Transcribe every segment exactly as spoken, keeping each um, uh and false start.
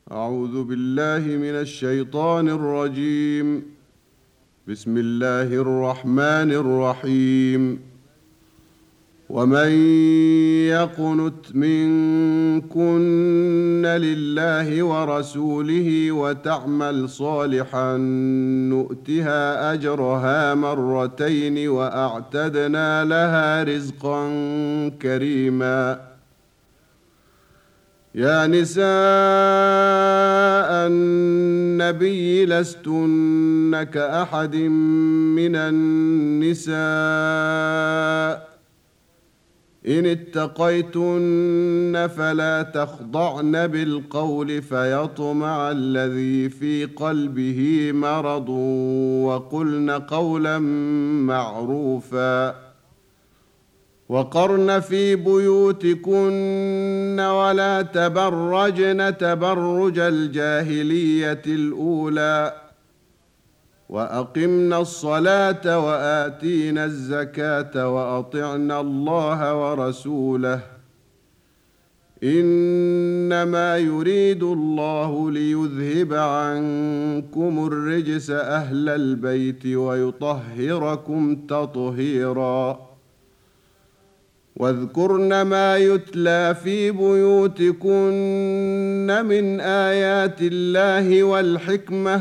أعوذ بالله من الشيطان الرجيم. بسم الله الرحمن الرحيم. ومن يقنت منكن لله ورسوله وتعمل صالحا نؤتها أجرها مرتين وأعتدنا لها رزقا كريما. يا نساء النبي لستن كأحد من النساء إن اتقيتن فلا تخضعن بالقول فيطمع الذي في قلبه مرض وقلن قولا معروفا. وقرن في بيوتكن ولا تبرجن تبرج الجاهلية الأولى وأقمنا الصلاة وآتينا الزكاة وأطعنا الله ورسوله إنما يريد الله ليذهب عنكم الرجس أهل البيت ويطهركم تطهيرا. واذكرن ما يتلى في بيوتكن من آيات الله والحكمة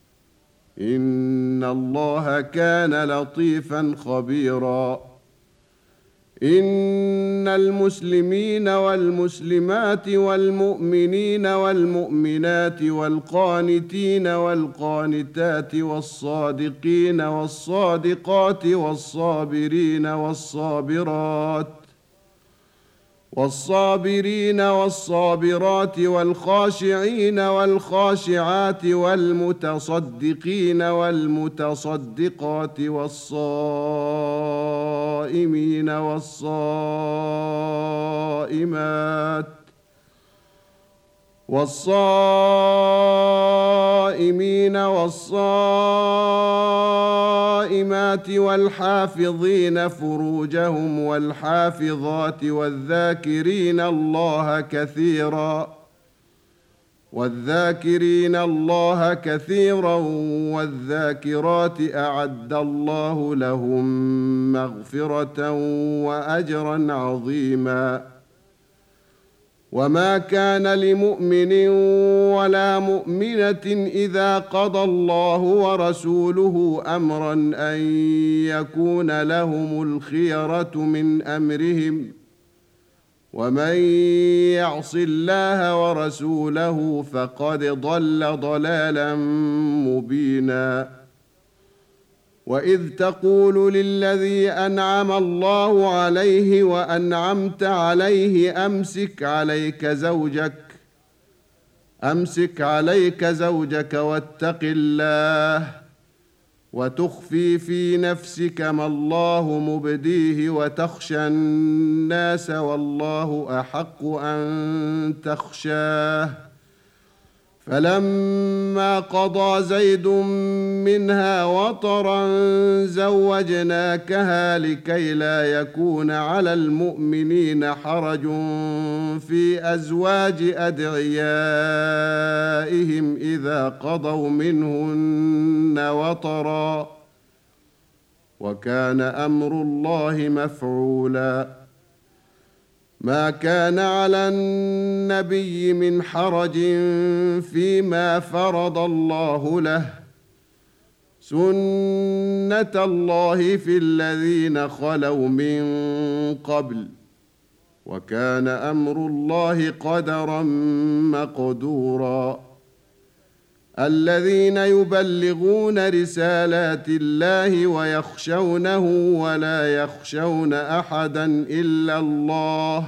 إن الله كان لطيفا خبيرا. إن المسلمين والمسلمات والمؤمنين والمؤمنات والقانتين والقانتات والصادقين والصادقات والصابرين والصابرات والصابرين والصابرات والخاشعين والخاشعات والمتصدقين والمتصدقات والصائمين والصائمات والصائمين والصائمات والحافظين فروجهم والحافظات والذاكرين الله كثيرا والذاكرين الله كثيرا والذاكرات أعد الله لهم مغفرة وأجرا عظيما. وما كان لمؤمن ولا مؤمنة إذا قضى الله ورسوله أمرا أن يكون لهم الخيرة من أمرهم ومن يعص الله ورسوله فقد ضل ضلالا مبينا. وإذ تقول للذي أنعم الله عليه وأنعمت عليه أمسك عليك زوجك أمسك عليك زوجك واتق الله وتخفي في نفسك ما الله مبديه وتخشى الناس والله أحق أن تخشاه. فلما قضى زيد منها وطرا زوجناكها لكي لا يكون على المؤمنين حرج في أزواج أدعيائهم إذا قضوا منهن وطرا وكان أمر الله مفعولا. ما كان على النبي من حرج فيما فرض الله له سنة الله في الذين خلوا من قبل وكان أمر الله قدرا مقدورا. الذين يبلغون رسالات الله ويخشونه ولا يخشون أحدا إلا الله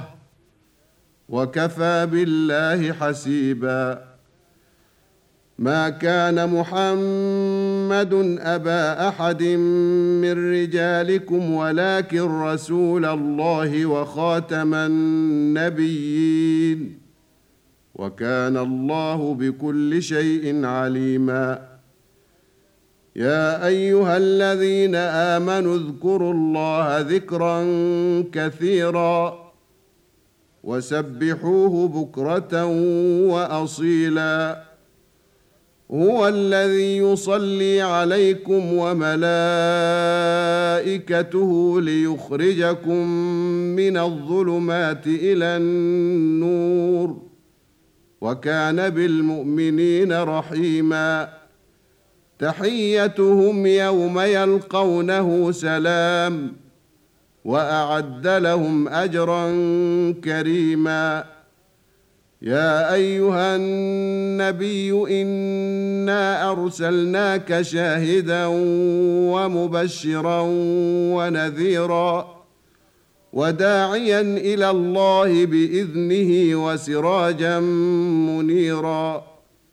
وكفى بالله حسيبا. ما كان محمد أبا أحد من رجالكم ولكن رسول الله وخاتم النبيين وكان الله بكل شيء عليما. يا أيها الذين آمنوا اذكروا الله ذكرا كثيرا وسبحوه بكرة وأصيلا. هو الذي يصلي عليكم وملائكته ليخرجكم من الظلمات إلى النور، وكان بالمؤمنين رحيما. تحيتهم يوم يلقونه سلام، وأعد لهم أجرا كريما. يا أيها النبي إنا أرسلناك شاهدا ومبشرا ونذيرا وداعيا إلى الله بإذنه وسراجا منيرا.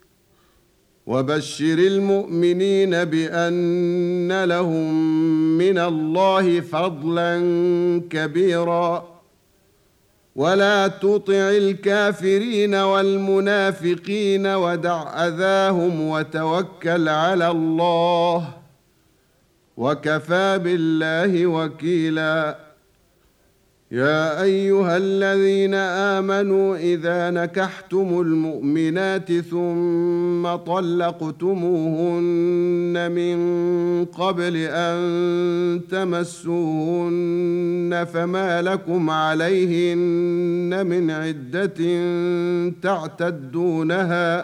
وبشر المؤمنين بأن لهم من الله فضلا كبيرا. ولا تطع الكافرين والمنافقين ودع أذاهم وتوكل على الله، وكفى بالله وكيلا. يا أيها الذين آمنوا إذا نكحتم المؤمنات ثم طلقتموهن من قبل أن تمسوهن فما لكم عليهن من عدة تعتدونها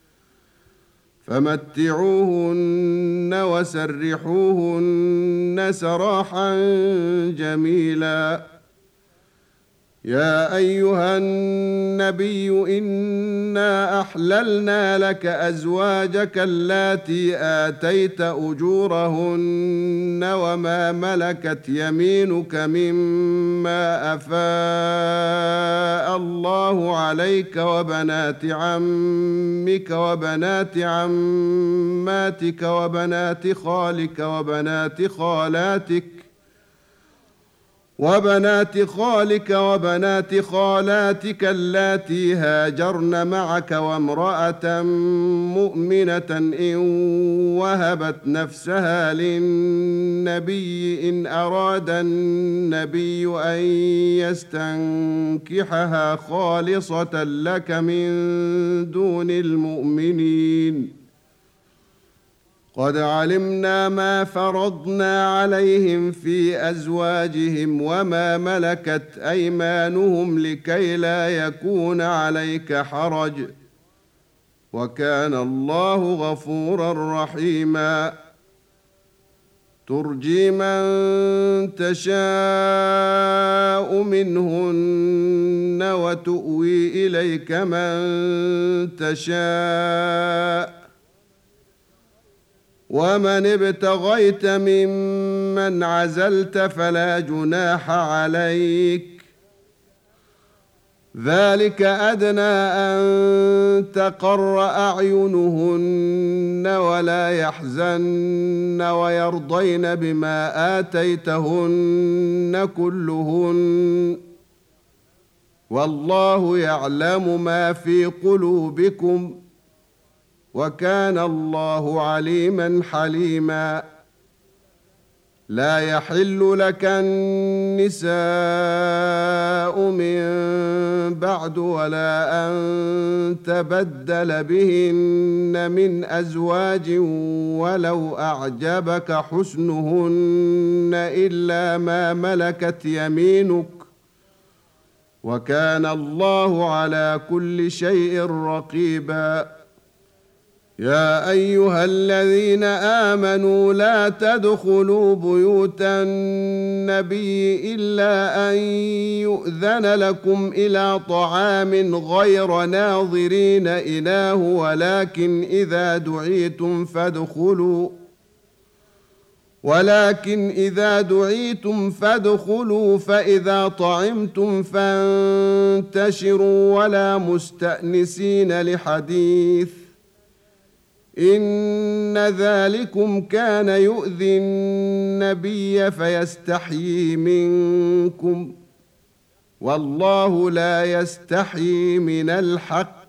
فمتعوهن وسرحوهن سراحا جميلا. يا أيها النبي إنا أحللنا لك أزواجك اللاتي آتيت أجورهن وما ملكت يمينك مما أفاء الله عليك وبنات عمك وبنات عماتك وبنات خالك وبنات خالاتك وبنات خالك وبنات خالاتك اللاتي هاجرن معك وامرأة مؤمنة إن وهبت نفسها للنبي إن أراد النبي أن يستنكحها خالصة لك من دون المؤمنين. قد علمنا ما فرضنا عليهم في أزواجهم وما ملكت أيمانهم لكي لا يكون عليك حرج، وكان الله غفورا رحيما. ترجي من تشاء منهن وتؤوي إليك من تشاء، ومن ابتغيت ممن عزلت فلا جناح عليك، ذلك أدنى أن تقر أعينهن ولا يحزن ويرضين بما آتيتهن كلهن، والله يعلم ما في قلوبكم، وكان الله عليما حليما. لا يحل لك النساء من بعد ولا أن تبدل بهن من أزواج ولو أعجبك حسنهن إلا ما ملكت يمينك، وكان الله على كل شيء رقيبا. يا أيها الذين آمنوا لا تدخلوا بيوت النبي إلا أن يؤذن لكم إلى طعام غير ناظرين إناه ولكن إذا دعيتم فادخلوا ولكن إذا دعيتم فادخلوا فإذا طعمتم فانتشروا ولا مستأنسين لحديث، إن ذلكم كان يؤذي النبي فيستحيي منكم، والله لا يستحيي من الحق.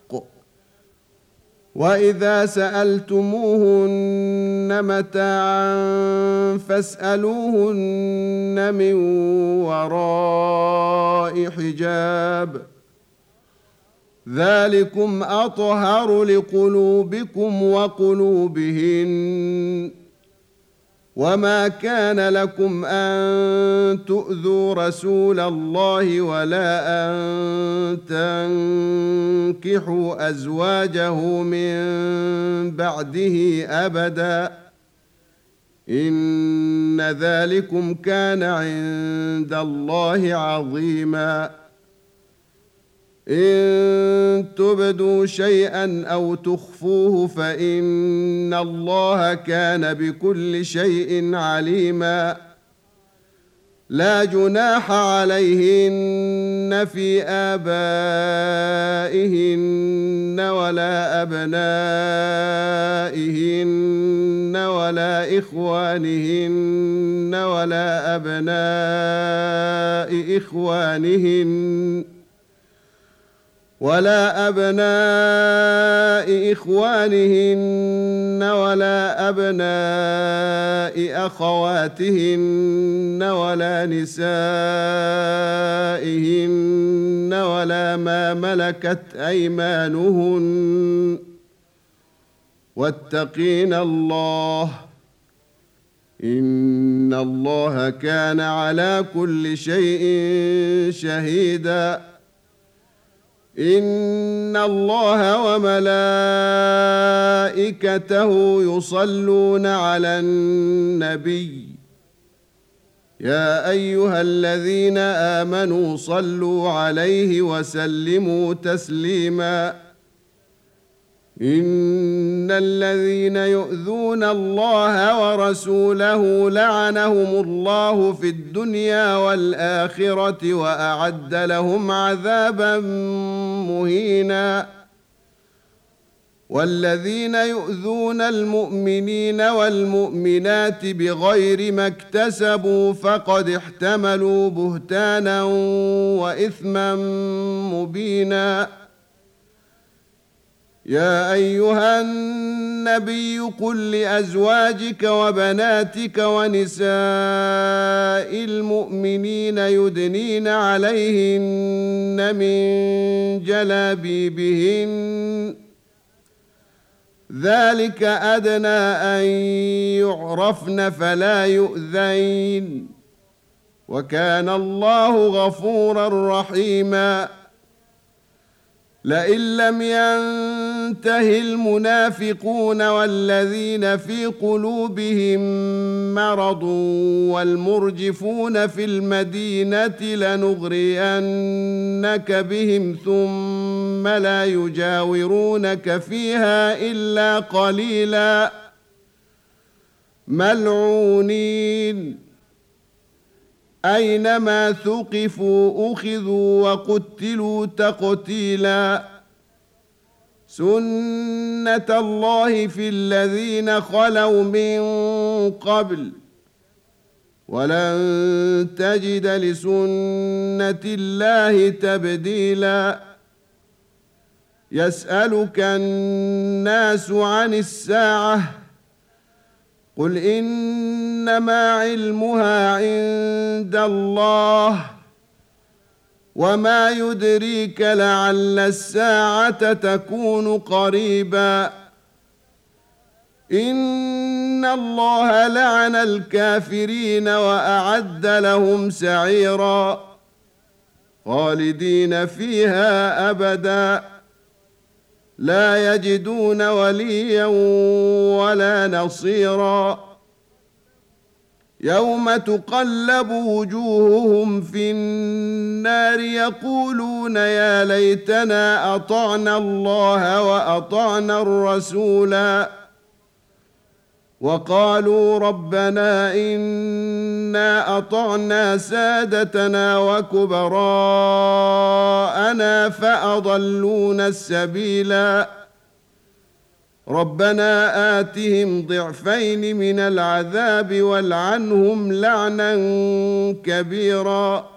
وإذا سألتموهن متاعا فاسألوهن من وراء حجاب، ذلكم أطهر لقلوبكم وقلوبهن وما كان لكم أن تؤذوا رسول الله ولا أن تنكحوا أزواجه من بعده أبدا إن ذلكم كان عند الله عظيما إن تبدوا شيئا أو تخفوه فإن الله كان بكل شيء عليما لا جناح عليهن في آبائهن ولا أبنائهن ولا إخوانهن ولا أبناء إخوانهن ولا أبناء إخوانهن ولا أبناء أخواتهن ولا نسائهن ولا ما ملكت أيمانهن واتقين الله إن الله كان على كل شيء شهيدا إن الله وملائكته يصلون على النبي يا أيها الذين آمنوا صلوا عليه وسلموا تسليما إن الذين يؤذون الله ورسوله لعنهم الله في الدنيا والآخرة وأعد لهم عذابا مهينا والذين يؤذون المؤمنين والمؤمنات بغير ما اكتسبوا فقد احتملوا بهتانا وإثما مبينا يا أيها النبي قل لأزواجك وبناتك ونساء المؤمنين يدنين عليهن من جلابيبهن ذلك أدنى أن يعرفن فلا يؤذين وكان الله غفورا رحيما لئن لم ينته المنافقون والذين في قلوبهم مرض والمرجفون في المدينة لنغرينك بهم ثم لا يجاورونك فيها إلا قليلا ملعونين أينما ثقفوا أخذوا وقتلوا تقتيلا سنة الله في الذين خلوا من قبل ولن تجد لسنة الله تبديلا يسألك الناس عن الساعة قل إنما علمها عند الله وما يدريك لعل الساعة تكون قريبا إن الله لعن الكافرين وأعد لهم سعيرا خالدين فيها أبدا لا يجدون وليا ولا نصيرا يوم تقلب وجوههم في النار يقولون يا ليتنا أطعنا الله وأطعنا الرسولا وقالوا ربنا إنا أطعنا سادتنا وكبراءنا فأضلونا السبيلا ربنا آتهم ضعفين من العذاب والعنهم لعنا كبيرا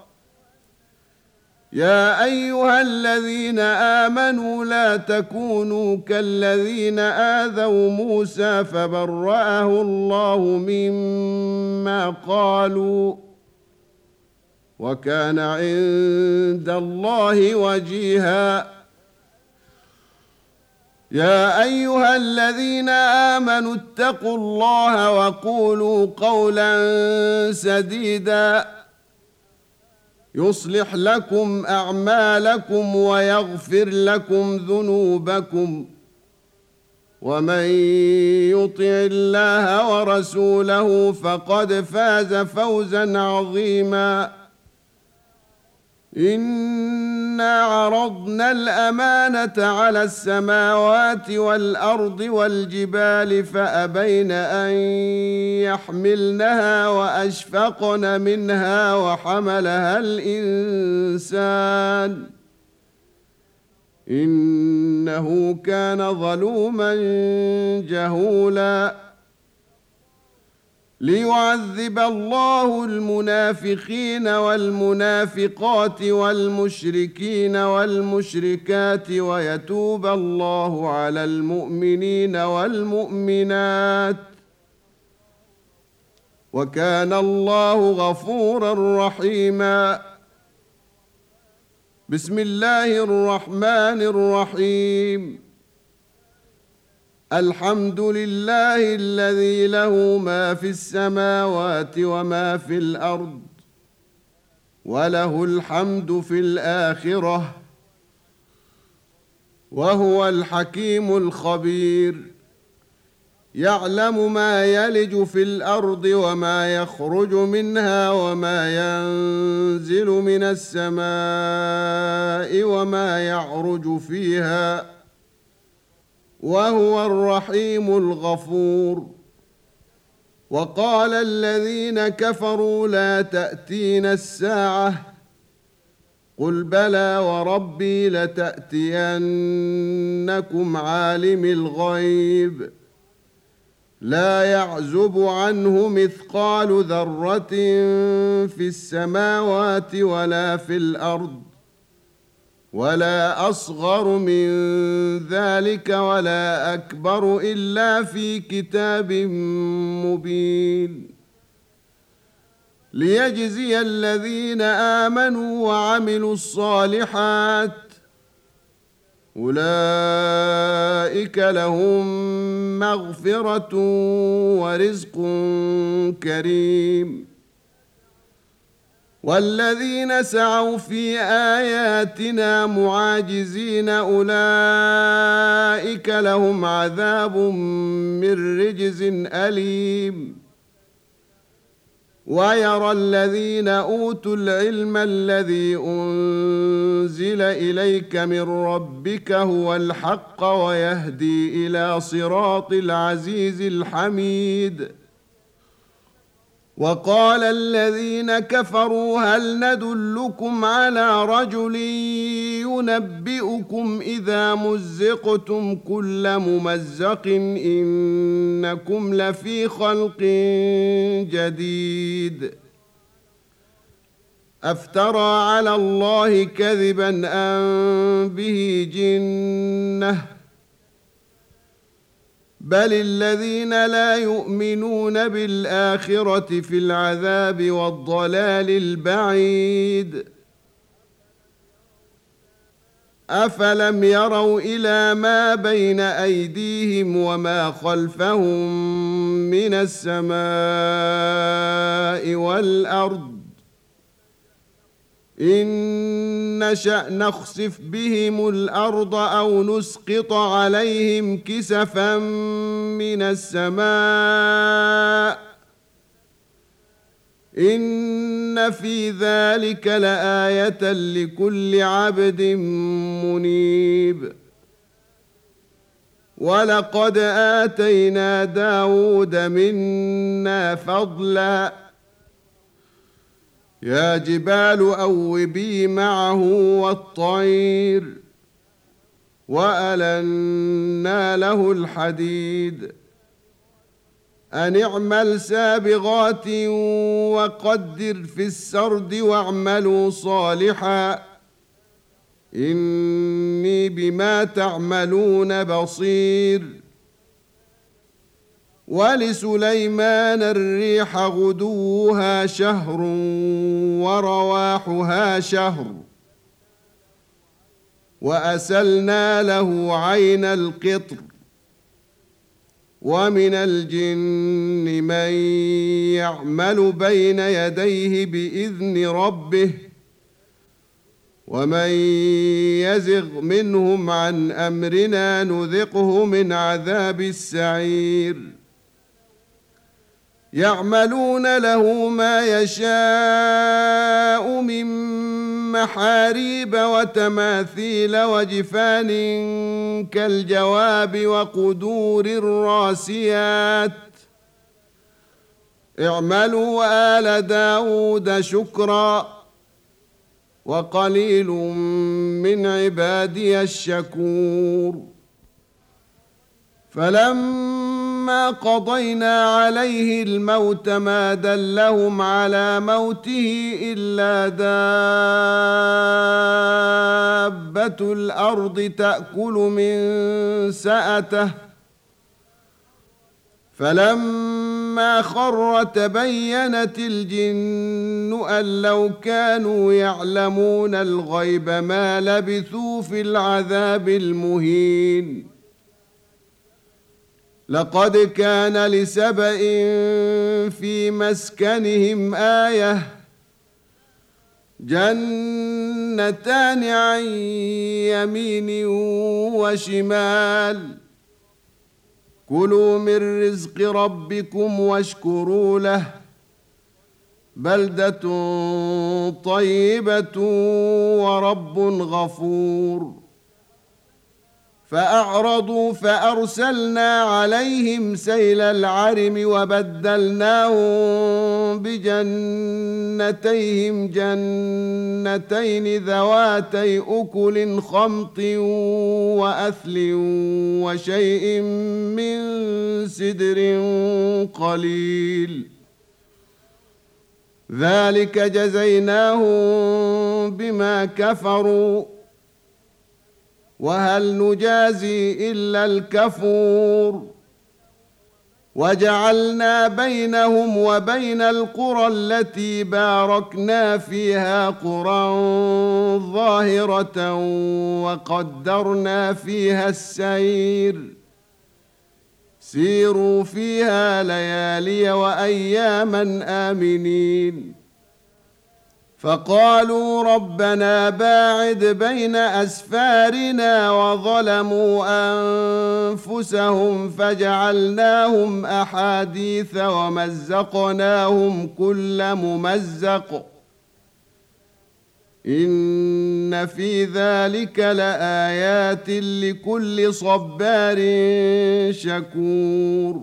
يا أيها الذين آمنوا لا تكونوا كالذين آذوا موسى فبرأه الله مما قالوا وكان عند الله وجيها يا ايها الذين امنوا اتقوا الله وقولوا قولا سديدا يصلح لكم اعمالكم ويغفر لكم ذنوبكم ومن يطع الله ورسوله فقد فاز فوزا عظيما. إنا عرضنا الأمانة على السماوات والأرض والجبال فأبين أن يحملنها وأشفقن منها وحملها الإنسان إنه كان ظلوما جهولا. ليعذب الله المنافقين والمنافقات والمشركين والمشركات ويتوب الله على المؤمنين والمؤمنات وكان الله غفورا رحيما. بسم الله الرحمن الرحيم. الحمد لله الذي له ما في السماوات وما في الأرض وله الحمد في الآخرة وهو الحكيم الخبير. يعلم ما يلج في الأرض وما يخرج منها وما ينزل من السماء وما يعرج فيها وهو الرحيم الغفور. وقال الذين كفروا لا تأتينا الساعة قل بلى وربي لتأتينكم عالم الغيب لا يعزب عنه مثقال ذرة في السماوات ولا في الأرض ولا أصغر من ذلك ولا أكبر إلا في كتاب مبين. ليجزي الذين آمنوا وعملوا الصالحات أولئك لهم مغفرة ورزق كريم. والذين سعوا في آياتنا معاجزين أولئك لهم عذاب من رجز أليم. ويرى الذين أوتوا العلم الذي أنزل إليك من ربك هو الحق ويهدي إلى صراط العزيز الحميد. وقال الذين كفروا هل ندلكم على رجل ينبئكم إذا مزقتم كل ممزق إنكم لفي خلق جديد. أفترى على الله كذبا أم به جنة بل الذين لا يؤمنون بالآخرة في العذاب والضلال البعيد. أفلم يروا إلى ما بين أيديهم وما خلفهم من السماء والأرض إن نشأ نخسف بهم الأرض أو نسقط عليهم كسفا من السماء إن في ذلك لآية لكل عبد منيب. ولقد آتينا داود منا فضلا يا جبال أوبي معه والطير وألنا له الحديد أن اعمل سابغات وقدر في السرد واعملوا صالحا إني بما تعملون بصير. ولسليمان الريح غدوها شهر ورواحها شهر وأسلنا له عين القطر ومن الجن من يعمل بين يديه بإذن ربه ومن يزغ منهم عن أمرنا نذقه من عذاب السعير يعملون له ما يشاء من محاريب وتماثيل وجفان كالجواب وقدور الراسيات اعملوا آل داود شكرا وقليل من عبادي الشكور فلما قضينا عليه الموت ما دلهم على موته إلا دابة الأرض تأكل من سأته فلما خر تبينت الجن أن لو كانوا يعلمون الغيب ما لبثوا في العذاب المهين لقد كان لسبإ في مسكنهم آية جنتان عن يمين وشمال كلوا من رزق ربكم واشكروا له بلدة طيبة ورب غفور فأعرضوا فأرسلنا عليهم سيل العرم وبدلناهم بجنتيهم جنتين ذواتي أكل خمط وأثل وشيء من سدر قليل ذلك جزيناهم بما كفروا وهل نجازي إلا الكفور وجعلنا بينهم وبين القرى التي باركنا فيها قرى ظاهرة وقدرنا فيها السير سيروا فيها ليالي وأياما آمنين فقالوا ربنا باعد بين أسفارنا وظلموا أنفسهم فجعلناهم أحاديث ومزقناهم كل ممزق إن في ذلك لآيات لكل صبار شكور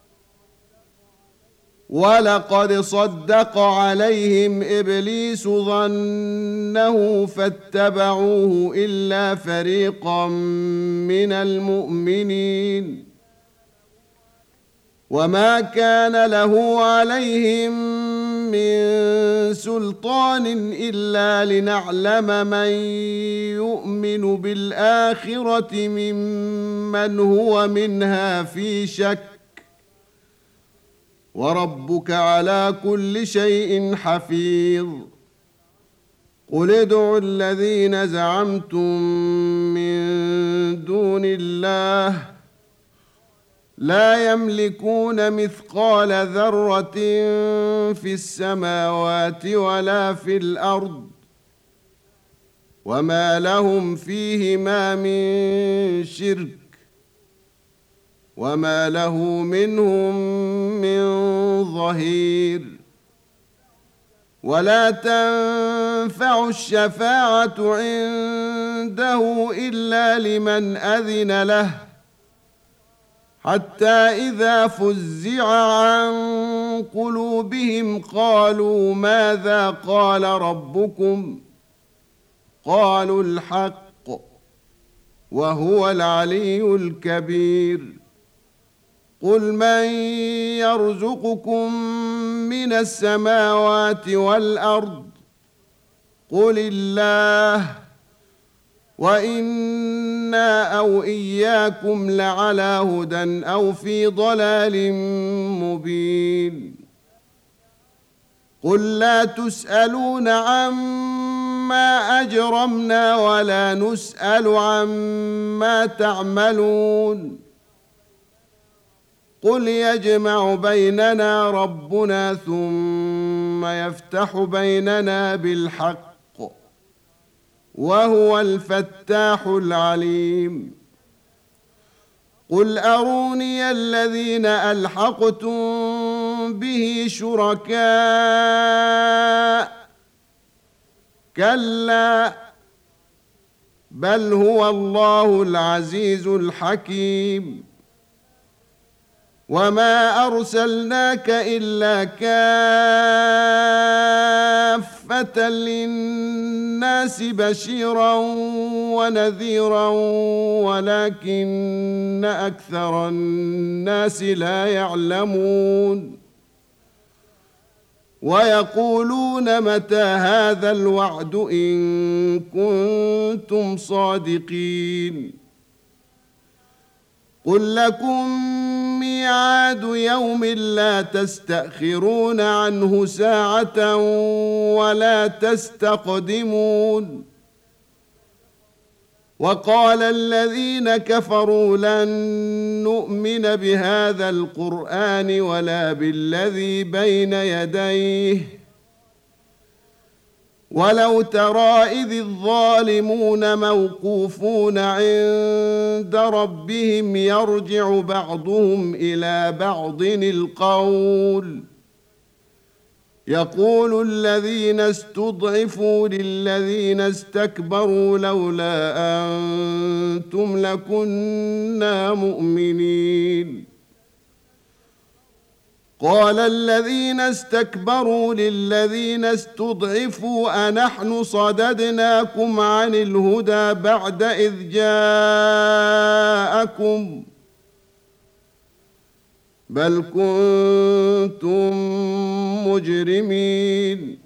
ولقد صدق عليهم إبليس ظنه فاتبعوه إلا فريقا من المؤمنين وما كان له عليهم من سلطان إلا لنعلم من يؤمن بالآخرة ممن هو منها في شك وربك على كل شيء حفيظ قل ادعوا الذين زعمتم من دون الله لا يملكون مثقال ذرة في السماوات ولا في الأرض وما لهم فيهما من شرك وما له منهم من ظهير ولا تنفع الشفاعة عنده إلا لمن أذن له حتى إذا فزع عن قلوبهم قالوا ماذا قال ربكم قالوا الحق وهو العلي الكبير قل من يرزقكم من السماوات والأرض قل الله وإنا أو إياكم لعلى هدى أو في ضلال مبين قل لا تسألون عما عما أجرمنا ولا نسأل عما تعملون قل يجمع بيننا ربنا ثم يفتح بيننا بالحق وهو الفتاح العليم قل أروني الذين ألحقتم به شركاء كلا بل هو الله العزيز الحكيم وما أرسلناك إلا كافة للناس بشيرا ونذيرا ولكن أكثر الناس لا يعلمون ويقولون متى هذا الوعد إن كنتم صادقين قل لكم ميعاد يوم لا تستأخرون عنه ساعة ولا تستقدمون وقال الذين كفروا لن نؤمن بهذا القرآن ولا بالذي بين يديه ولو ترى إذ الظالمون موقوفون عند ربهم يرجع بعضهم إلى بعض القول يقول الذين استضعفوا للذين استكبروا لولا أنتم لكنا مؤمنين قال الذين استكبروا للذين استضعفوا أنحن صددناكم عن الهدى بعد إذ جاءكم بل كنتم مجرمين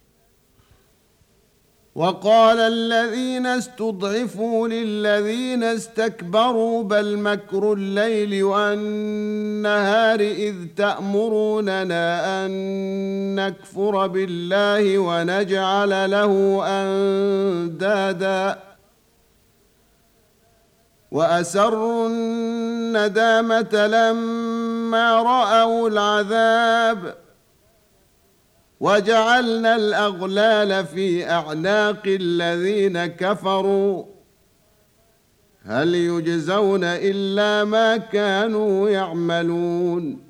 وقال الذين استضعفوا للذين استكبروا بل مكر الليل والنهار إذ تأمروننا أن نكفر بالله ونجعل له أندادا وأسروا الندامة لما رأوا العذاب وجعلنا الأغلال في أعناق الذين كفروا هل يجزون إلا ما كانوا يعملون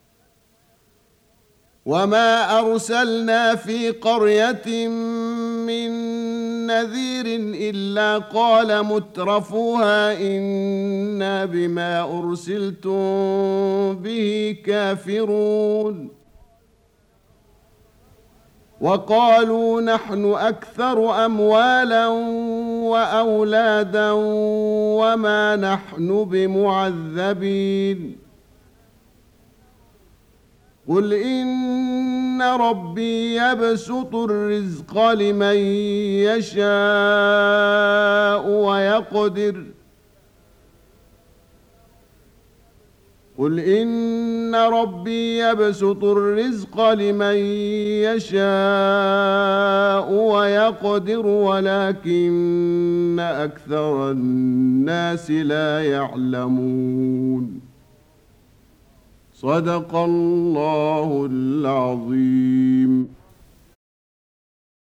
وما أرسلنا في قرية من نذير إلا قال مترفوها إنا بما أرسلتم به كافرون وقالوا نحن أكثر أموالا وأولادا وما نحن بمعذبين قل إن ربي يبسط الرزق لمن يشاء ويقدر قل إن ربي يبسط الرزق لمن يشاء ويقدر ولكن أكثر الناس لا يعلمون صدق الله العظيم.